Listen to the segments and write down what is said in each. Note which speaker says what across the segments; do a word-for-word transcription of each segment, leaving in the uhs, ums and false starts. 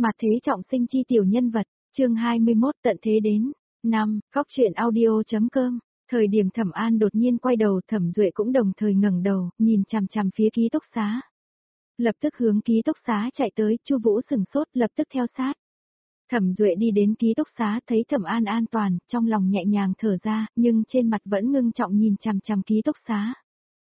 Speaker 1: Mặt thế trọng sinh chi tiểu nhân vật, chương hai mươi mốt tận thế đến. năm. Góc truyện audio.com. Thời điểm Thẩm An đột nhiên quay đầu, Thẩm Duệ cũng đồng thời ngẩng đầu, nhìn chằm chằm phía ký túc xá. Lập tức hướng ký túc xá chạy tới, Chu Vũ sừng sốt, lập tức theo sát. Thẩm Duệ đi đến ký túc xá, thấy Thẩm An an toàn, trong lòng nhẹ nhàng thở ra, nhưng trên mặt vẫn ngưng trọng nhìn chằm chằm ký túc xá.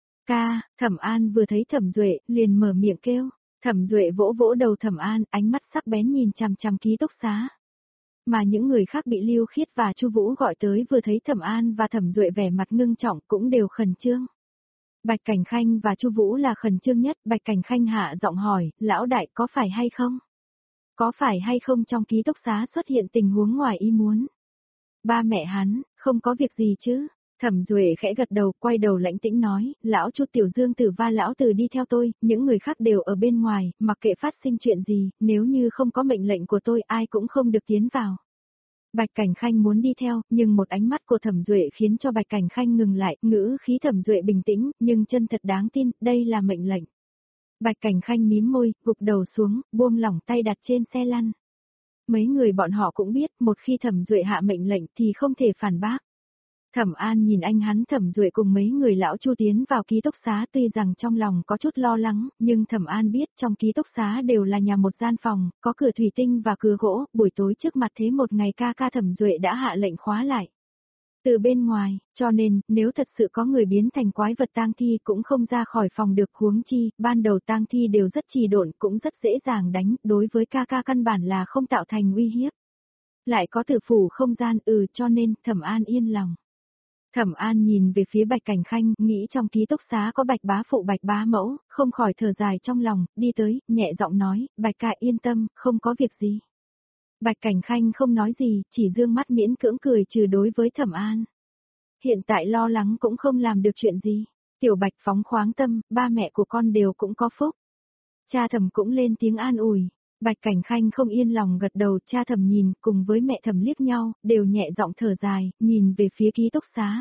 Speaker 1: Ca, Thẩm An vừa thấy Thẩm Duệ, liền mở miệng kêu. Thẩm Duệ vỗ vỗ đầu Thẩm An, ánh mắt sắc bén nhìn chằm chằm ký túc xá. Mà những người khác bị Lưu Khiết và Chu Vũ gọi tới vừa thấy Thẩm An và Thẩm Duệ vẻ mặt ngưng trọng cũng đều khẩn trương. Bạch Cảnh Khanh và Chu Vũ là khẩn trương nhất, Bạch Cảnh Khanh hạ giọng hỏi, lão đại có phải hay không? Có phải hay không trong ký túc xá xuất hiện tình huống ngoài ý muốn? Ba mẹ hắn, không có việc gì chứ? Thẩm Duệ khẽ gật đầu, quay đầu lãnh tĩnh nói, lão Chu Tiểu Dương Tử và lão Tử đi theo tôi, những người khác đều ở bên ngoài, mặc kệ phát sinh chuyện gì, nếu như không có mệnh lệnh của tôi ai cũng không được tiến vào. Bạch Cảnh Khanh muốn đi theo, nhưng một ánh mắt của Thẩm Duệ khiến cho Bạch Cảnh Khanh ngừng lại, ngữ khí Thẩm Duệ bình tĩnh, nhưng chân thật đáng tin, đây là mệnh lệnh. Bạch Cảnh Khanh mím môi, gục đầu xuống, buông lỏng tay đặt trên xe lăn. Mấy người bọn họ cũng biết, một khi Thẩm Duệ hạ mệnh lệnh thì không thể phản bác. Thẩm An nhìn anh hắn Thẩm Duệ cùng mấy người lão Chu tiến vào ký túc xá, tuy rằng trong lòng có chút lo lắng, nhưng Thẩm An biết trong ký túc xá đều là nhà một gian phòng, có cửa thủy tinh và cửa gỗ, buổi tối trước mặt thế một ngày ca ca Thẩm Duệ đã hạ lệnh khóa lại. Từ bên ngoài, cho nên, nếu thật sự có người biến thành quái vật tang thi cũng không ra khỏi phòng được, huống chi, ban đầu tang thi đều rất trì độn, cũng rất dễ dàng đánh, đối với ca ca căn bản là không tạo thành uy hiếp. Lại có tử phủ không gian, ừ cho nên, Thẩm An yên lòng. Thẩm An nhìn về phía Bạch Cảnh Khanh, nghĩ trong ký túc xá có Bạch bá phụ Bạch bá mẫu, không khỏi thở dài trong lòng, đi tới, nhẹ giọng nói, Bạch ca yên tâm, không có việc gì. Bạch Cảnh Khanh không nói gì, chỉ dương mắt miễn cưỡng cười trừ đối với Thẩm An. Hiện tại lo lắng cũng không làm được chuyện gì. Tiểu Bạch phóng khoáng tâm, ba mẹ của con đều cũng có phúc. Cha Thẩm cũng lên tiếng an ủi. Bạch Cảnh Khanh không yên lòng gật đầu, cha Thẩm nhìn, cùng với mẹ Thẩm liếc nhau, đều nhẹ giọng thở dài, nhìn về phía ký túc xá.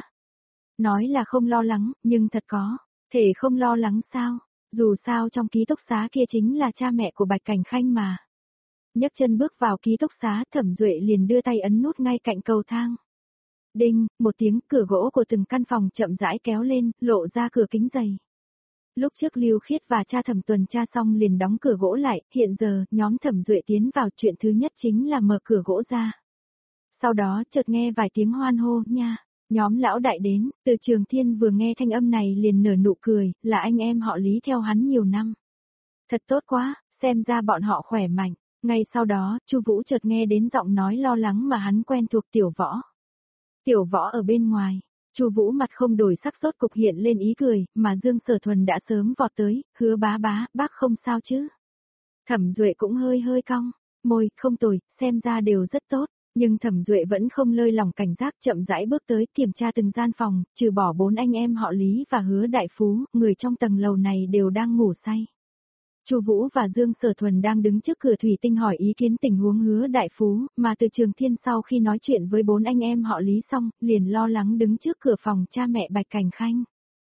Speaker 1: Nói là không lo lắng, nhưng thật có, thể không lo lắng sao, dù sao trong ký túc xá kia chính là cha mẹ của Bạch Cảnh Khanh mà. Nhấc chân bước vào ký túc xá, Thẩm Duệ liền đưa tay ấn nút ngay cạnh cầu thang. Đinh, một tiếng, cửa gỗ của từng căn phòng chậm rãi kéo lên, lộ ra cửa kính dày. Lúc trước Lưu Khiết và cha Thẩm tuần tra xong liền đóng cửa gỗ lại, hiện giờ, nhóm Thẩm Duệ tiến vào, chuyện thứ nhất chính là mở cửa gỗ ra. Sau đó, chợt nghe vài tiếng hoan hô, nha, nhóm lão đại đến, Từ Trường Thiên vừa nghe thanh âm này liền nở nụ cười, là anh em họ Lý theo hắn nhiều năm. Thật tốt quá, xem ra bọn họ khỏe mạnh. Ngay sau đó, Chu Vũ chợt nghe đến giọng nói lo lắng mà hắn quen thuộc, Tiểu Võ. Tiểu Võ ở bên ngoài. Chu Vũ mặt không đổi sắc, sốt cục hiện lên ý cười, mà Dương Sở Thuần đã sớm vọt tới, hứa bá bá, bác không sao chứ. Thẩm Duệ cũng hơi hơi cong, môi, không tồi, xem ra đều rất tốt, nhưng Thẩm Duệ vẫn không lơi lỏng cảnh giác, chậm rãi bước tới, kiểm tra từng gian phòng, trừ bỏ bốn anh em họ Lý và Hứa Đại Phú, người trong tầng lầu này đều đang ngủ say. Chu Vũ và Dương Sở Thuần đang đứng trước cửa thủy tinh hỏi ý kiến tình huống Hứa Đại Phú, mà Từ Trường Thiên sau khi nói chuyện với bốn anh em họ Lý xong, liền lo lắng đứng trước cửa phòng cha mẹ Bạch Cảnh Khanh.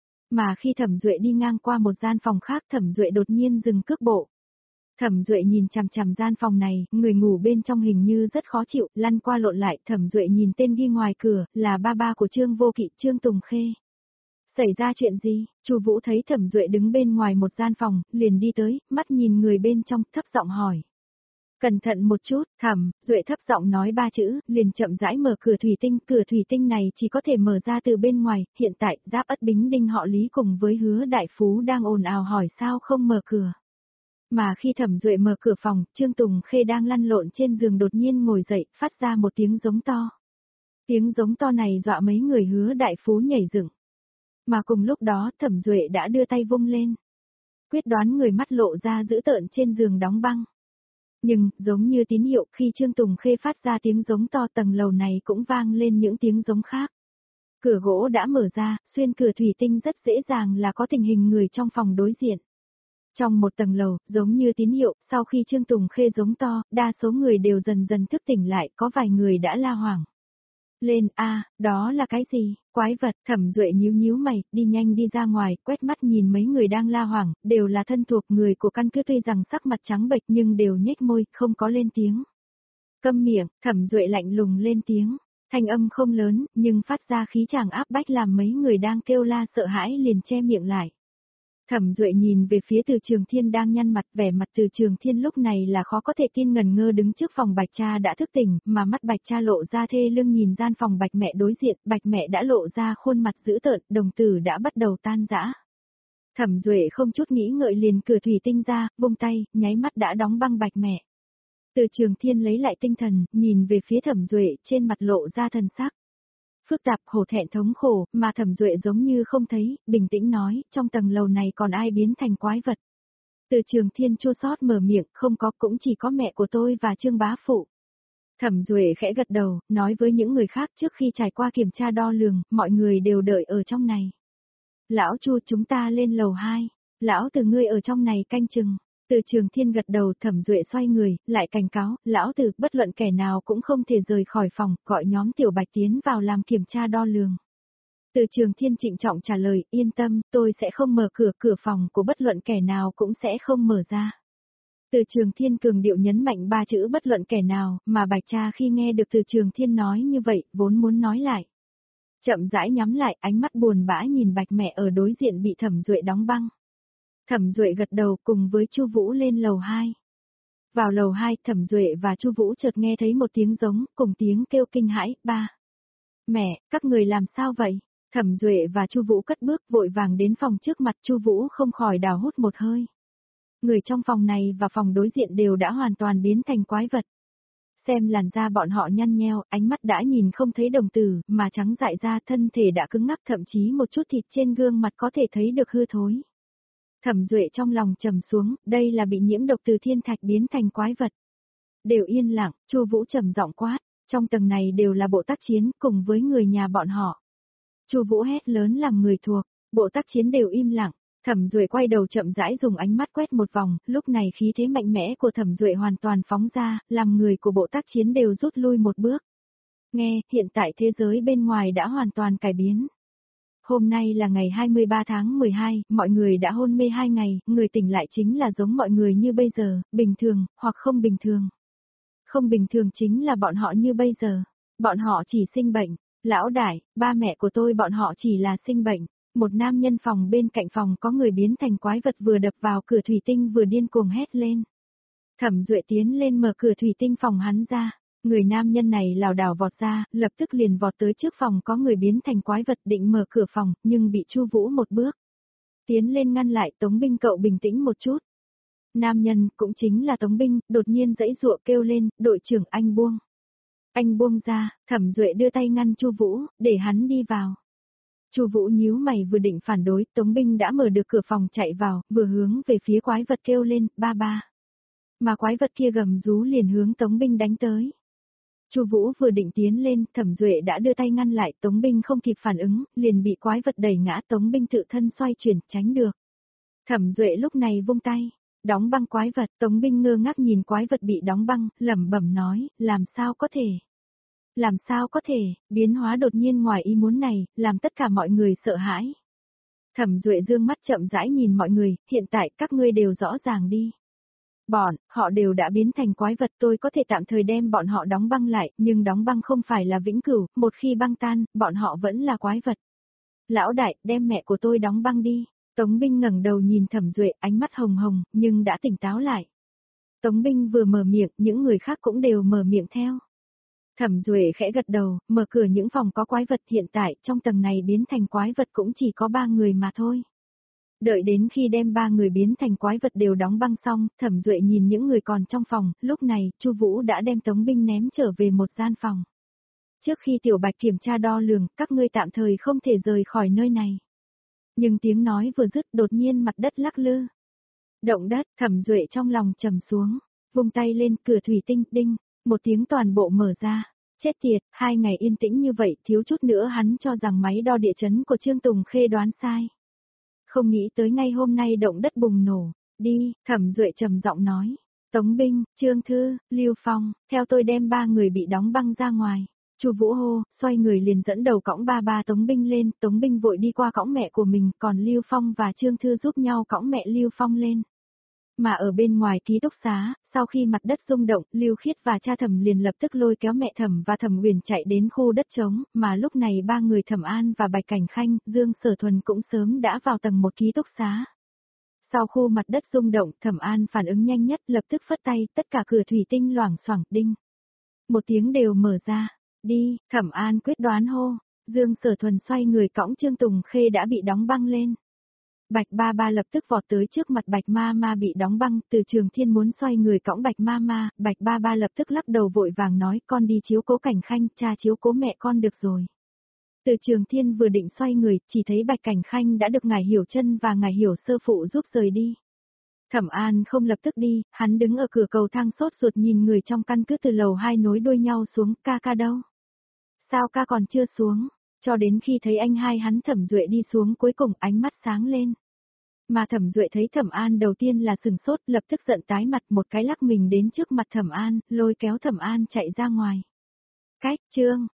Speaker 1: Mà khi Thẩm Duệ đi ngang qua một gian phòng khác, Thẩm Duệ đột nhiên dừng cước bộ. Thẩm Duệ nhìn chằm chằm gian phòng này, người ngủ bên trong hình như rất khó chịu, lăn qua lộn lại, Thẩm Duệ nhìn tên ghi ngoài cửa, là ba ba của Trương Vô Kỵ, Trương Tùng Khê. Xảy ra chuyện gì? Chu Vũ thấy Thẩm Duệ đứng bên ngoài một gian phòng, liền đi tới, mắt nhìn người bên trong, thấp giọng hỏi. Cẩn thận một chút, Thẩm, Duệ thấp giọng nói ba chữ, liền chậm rãi mở cửa thủy tinh, cửa thủy tinh này chỉ có thể mở ra từ bên ngoài, hiện tại, Giáp Ất Bính Đinh họ Lý cùng với Hứa Đại Phú đang ồn ào hỏi sao không mở cửa. Mà khi Thẩm Duệ mở cửa phòng, Trương Tùng Khê đang lăn lộn trên giường đột nhiên ngồi dậy, phát ra một tiếng giống to. Tiếng giống to này dọa mấy người Hứa Đại Phú nhảy dựng. Mà cùng lúc đó, Thẩm Duệ đã đưa tay vung lên. Quyết đoán người mắt lộ ra dữ tợn trên giường đóng băng. Nhưng, giống như tín hiệu, khi Trương Tùng Khê phát ra tiếng giống to, tầng lầu này cũng vang lên những tiếng giống khác. Cửa gỗ đã mở ra, xuyên cửa thủy tinh rất dễ dàng là có tình hình người trong phòng đối diện. Trong một tầng lầu, giống như tín hiệu, sau khi Trương Tùng Khê giống to, đa số người đều dần dần thức tỉnh lại, có vài người đã la hoảng. Lên a, đó là cái gì? Quái vật. Thẩm Duệ nhíu nhíu mày, đi nhanh đi ra ngoài, quét mắt nhìn mấy người đang la hoảng, đều là thân thuộc người của căn cứ tuy rằng sắc mặt trắng bệch nhưng đều nhếch môi, không có lên tiếng. Câm miệng. Thẩm Duệ lạnh lùng lên tiếng. Thanh âm không lớn, nhưng phát ra khí chàng áp bách làm mấy người đang kêu la sợ hãi liền che miệng lại. Thẩm Duệ nhìn về phía Từ Trường Thiên đang nhăn mặt, vẻ mặt Từ Trường Thiên lúc này là khó có thể tin, ngần ngơ đứng trước phòng Bạch Cha đã thức tỉnh, mà mắt Bạch Cha lộ ra thê lương nhìn gian phòng Bạch mẹ đối diện, Bạch mẹ đã lộ ra khuôn mặt dữ tợn, đồng tử đã bắt đầu tan rã. Thẩm Duệ không chút nghĩ ngợi liền cửa thủy tinh ra, vung tay, nháy mắt đã đóng băng Bạch mẹ. Từ Trường Thiên lấy lại tinh thần, nhìn về phía Thẩm Duệ, trên mặt lộ ra thần sắc phức tạp, hổ thẹn, thống khổ, mà Thẩm Duệ giống như không thấy, bình tĩnh nói, trong tầng lầu này còn ai biến thành quái vật. Từ Trường Thiên chua xót mở miệng, không có, cũng chỉ có mẹ của tôi và Trương bá phụ. Thẩm Duệ khẽ gật đầu, nói với những người khác trước khi trải qua kiểm tra đo lường, mọi người đều đợi ở trong này. Lão Chu, chúng ta lên lầu hai. Lão Từ, ngươi ở trong này canh chừng. Từ Trường Thiên gật đầu, Thẩm Duệ xoay người, lại cảnh cáo, lão Từ, bất luận kẻ nào cũng không thể rời khỏi phòng, gọi nhóm Tiểu Bạch tiến vào làm kiểm tra đo lường. Từ Trường Thiên trịnh trọng trả lời, yên tâm, tôi sẽ không mở cửa, cửa phòng của bất luận kẻ nào cũng sẽ không mở ra. Từ Trường Thiên cường điệu nhấn mạnh ba chữ bất luận kẻ nào, mà Bạch Cha khi nghe được Từ Trường Thiên nói như vậy, vốn muốn nói lại. Chậm rãi nhắm lại, ánh mắt buồn bã nhìn Bạch mẹ ở đối diện bị Thẩm Duệ đóng băng. Thẩm Duệ gật đầu cùng với Chu Vũ lên lầu hai. Vào lầu hai, Thẩm Duệ và Chu Vũ chợt nghe thấy một tiếng giống, cùng tiếng kêu kinh hãi, ba. Mẹ, các người làm sao vậy? Thẩm Duệ và Chu Vũ cất bước vội vàng đến phòng trước mặt, Chu Vũ không khỏi đào hút một hơi. Người trong phòng này và phòng đối diện đều đã hoàn toàn biến thành quái vật. Xem làn da bọn họ nhăn nheo, ánh mắt đã nhìn không thấy đồng tử, mà trắng dại ra, thân thể đã cứng ngắc, thậm chí một chút thịt trên gương mặt có thể thấy được hư thối. Thẩm Duệ trong lòng trầm xuống, đây là bị nhiễm độc từ thiên thạch biến thành quái vật. Đều yên lặng, Chu Vũ trầm giọng quát, trong tầng này đều là bộ tác chiến cùng với người nhà bọn họ. Chu Vũ hét lớn làm người thuộc, bộ tác chiến đều im lặng. Thẩm Duệ quay đầu chậm rãi dùng ánh mắt quét một vòng, lúc này khí thế mạnh mẽ của Thẩm Duệ hoàn toàn phóng ra, làm người của bộ tác chiến đều rút lui một bước. Nghe, hiện tại thế giới bên ngoài đã hoàn toàn cải biến. Hôm nay là ngày hai mươi ba tháng mười hai, mọi người đã hôn mê hai ngày, người tỉnh lại chính là giống mọi người như bây giờ, bình thường, hoặc không bình thường. Không bình thường chính là bọn họ như bây giờ. Bọn họ chỉ sinh bệnh. Lão đại, ba mẹ của tôi bọn họ chỉ là sinh bệnh. Một nam nhân phòng bên cạnh phòng có người biến thành quái vật vừa đập vào cửa thủy tinh vừa điên cuồng hét lên. Thẩm Duệ tiến lên mở cửa thủy tinh phòng hắn ra. Người nam nhân này lảo đảo vọt ra, lập tức liền vọt tới trước phòng có người biến thành quái vật định mở cửa phòng, nhưng bị Chu Vũ một bước tiến lên ngăn lại. Tống Binh, cậu bình tĩnh một chút. Nam nhân, cũng chính là Tống Binh, đột nhiên giãy giụa kêu lên, đội trưởng anh buông. Anh buông ra, Thẩm Duệ đưa tay ngăn Chu Vũ, để hắn đi vào. Chu Vũ nhíu mày vừa định phản đối, Tống Binh đã mở được cửa phòng chạy vào, vừa hướng về phía quái vật kêu lên, ba ba. Mà quái vật kia gầm rú liền hướng Tống Binh đánh tới. Chu Vũ vừa định tiến lên, Thẩm Duệ đã đưa tay ngăn lại, Tống Binh không kịp phản ứng, liền bị quái vật đẩy ngã, Tống Binh tự thân xoay chuyển, tránh được. Thẩm Duệ lúc này vung tay, đóng băng quái vật, Tống Binh ngơ ngác nhìn quái vật bị đóng băng, lẩm bẩm nói, làm sao có thể? Làm sao có thể, biến hóa đột nhiên ngoài ý muốn này, làm tất cả mọi người sợ hãi. Thẩm Duệ dương mắt chậm rãi nhìn mọi người, hiện tại các ngươi đều rõ ràng đi. Bọn, họ đều đã biến thành quái vật, tôi có thể tạm thời đem bọn họ đóng băng lại, nhưng đóng băng không phải là vĩnh cửu, một khi băng tan, bọn họ vẫn là quái vật. Lão đại, đem mẹ của tôi đóng băng đi. Tống Binh ngẩng đầu nhìn Thẩm Duệ, ánh mắt hồng hồng, nhưng đã tỉnh táo lại. Tống Binh vừa mở miệng, những người khác cũng đều mở miệng theo. Thẩm Duệ khẽ gật đầu, mở cửa những phòng có quái vật, hiện tại trong tầng này biến thành quái vật cũng chỉ có ba người mà thôi. Đợi đến khi đem ba người biến thành quái vật đều đóng băng xong, Thẩm Duệ nhìn những người còn trong phòng, lúc này, Chu Vũ đã đem Tống Binh ném trở về một gian phòng. Trước khi Tiểu Bạch kiểm tra đo lường, các ngươi tạm thời không thể rời khỏi nơi này. Nhưng tiếng nói vừa dứt, đột nhiên mặt đất lắc lư. Động đất, Thẩm Duệ trong lòng trầm xuống, vung tay lên, cửa thủy tinh, đinh, một tiếng toàn bộ mở ra. Chết tiệt, hai ngày yên tĩnh như vậy, thiếu chút nữa hắn cho rằng máy đo địa chấn của Trương Tùng Khê đoán sai. Không nghĩ tới ngay hôm nay động đất bùng nổ. Đi, Thẩm Duệ trầm giọng nói. Tống Binh, Trương Thư, Lưu Phong, theo tôi đem ba người bị đóng băng ra ngoài. Chu Vũ hô, xoay người liền dẫn đầu cõng ba ba Tống Binh lên, Tống Binh vội đi qua cõng mẹ của mình, còn Lưu Phong và Trương Thư giúp nhau cõng mẹ Lưu Phong lên. Mà ở bên ngoài ký túc xá, sau khi mặt đất rung động, Lưu Khiết và cha Thẩm liền lập tức lôi kéo mẹ Thẩm và Thẩm Huyền chạy đến khu đất trống, mà lúc này ba người Thẩm An và Bạch Cảnh Khanh, Dương Sở Thuần cũng sớm đã vào tầng một ký túc xá. Sau khu mặt đất rung động, Thẩm An phản ứng nhanh nhất, lập tức phất tay, tất cả cửa thủy tinh loảng xoảng, đinh. Một tiếng đều mở ra. Đi, Thẩm An quyết đoán hô. Dương Sở Thuần xoay người cõng Trương Tùng Khê đã bị đóng băng lên. Bạch ba ba lập tức vọt tới trước mặt Bạch ma ma bị đóng băng, Từ Trường Thiên muốn xoay người cõng Bạch ma ma, Bạch ba ba lập tức lắc đầu vội vàng nói con đi chiếu cố Cảnh Khanh, cha chiếu cố mẹ con được rồi. Từ Trường Thiên vừa định xoay người, chỉ thấy Bạch Cảnh Khanh đã được Ngài Hiểu Chân và Ngài Hiểu Sơ phụ giúp rời đi. Thẩm An không lập tức đi, hắn đứng ở cửa cầu thang sốt ruột nhìn người trong căn cứ từ lầu hai nối đuôi nhau xuống, ca ca đâu? Sao ca còn chưa xuống? Cho đến khi thấy anh hai hắn Thẩm Duệ đi xuống cuối cùng ánh mắt sáng lên. Mà Thẩm Duệ thấy Thẩm An đầu tiên là sừng sốt, lập tức giận tái mặt, một cái lắc mình đến trước mặt Thẩm An, lôi kéo Thẩm An chạy ra ngoài. Cách, Trương,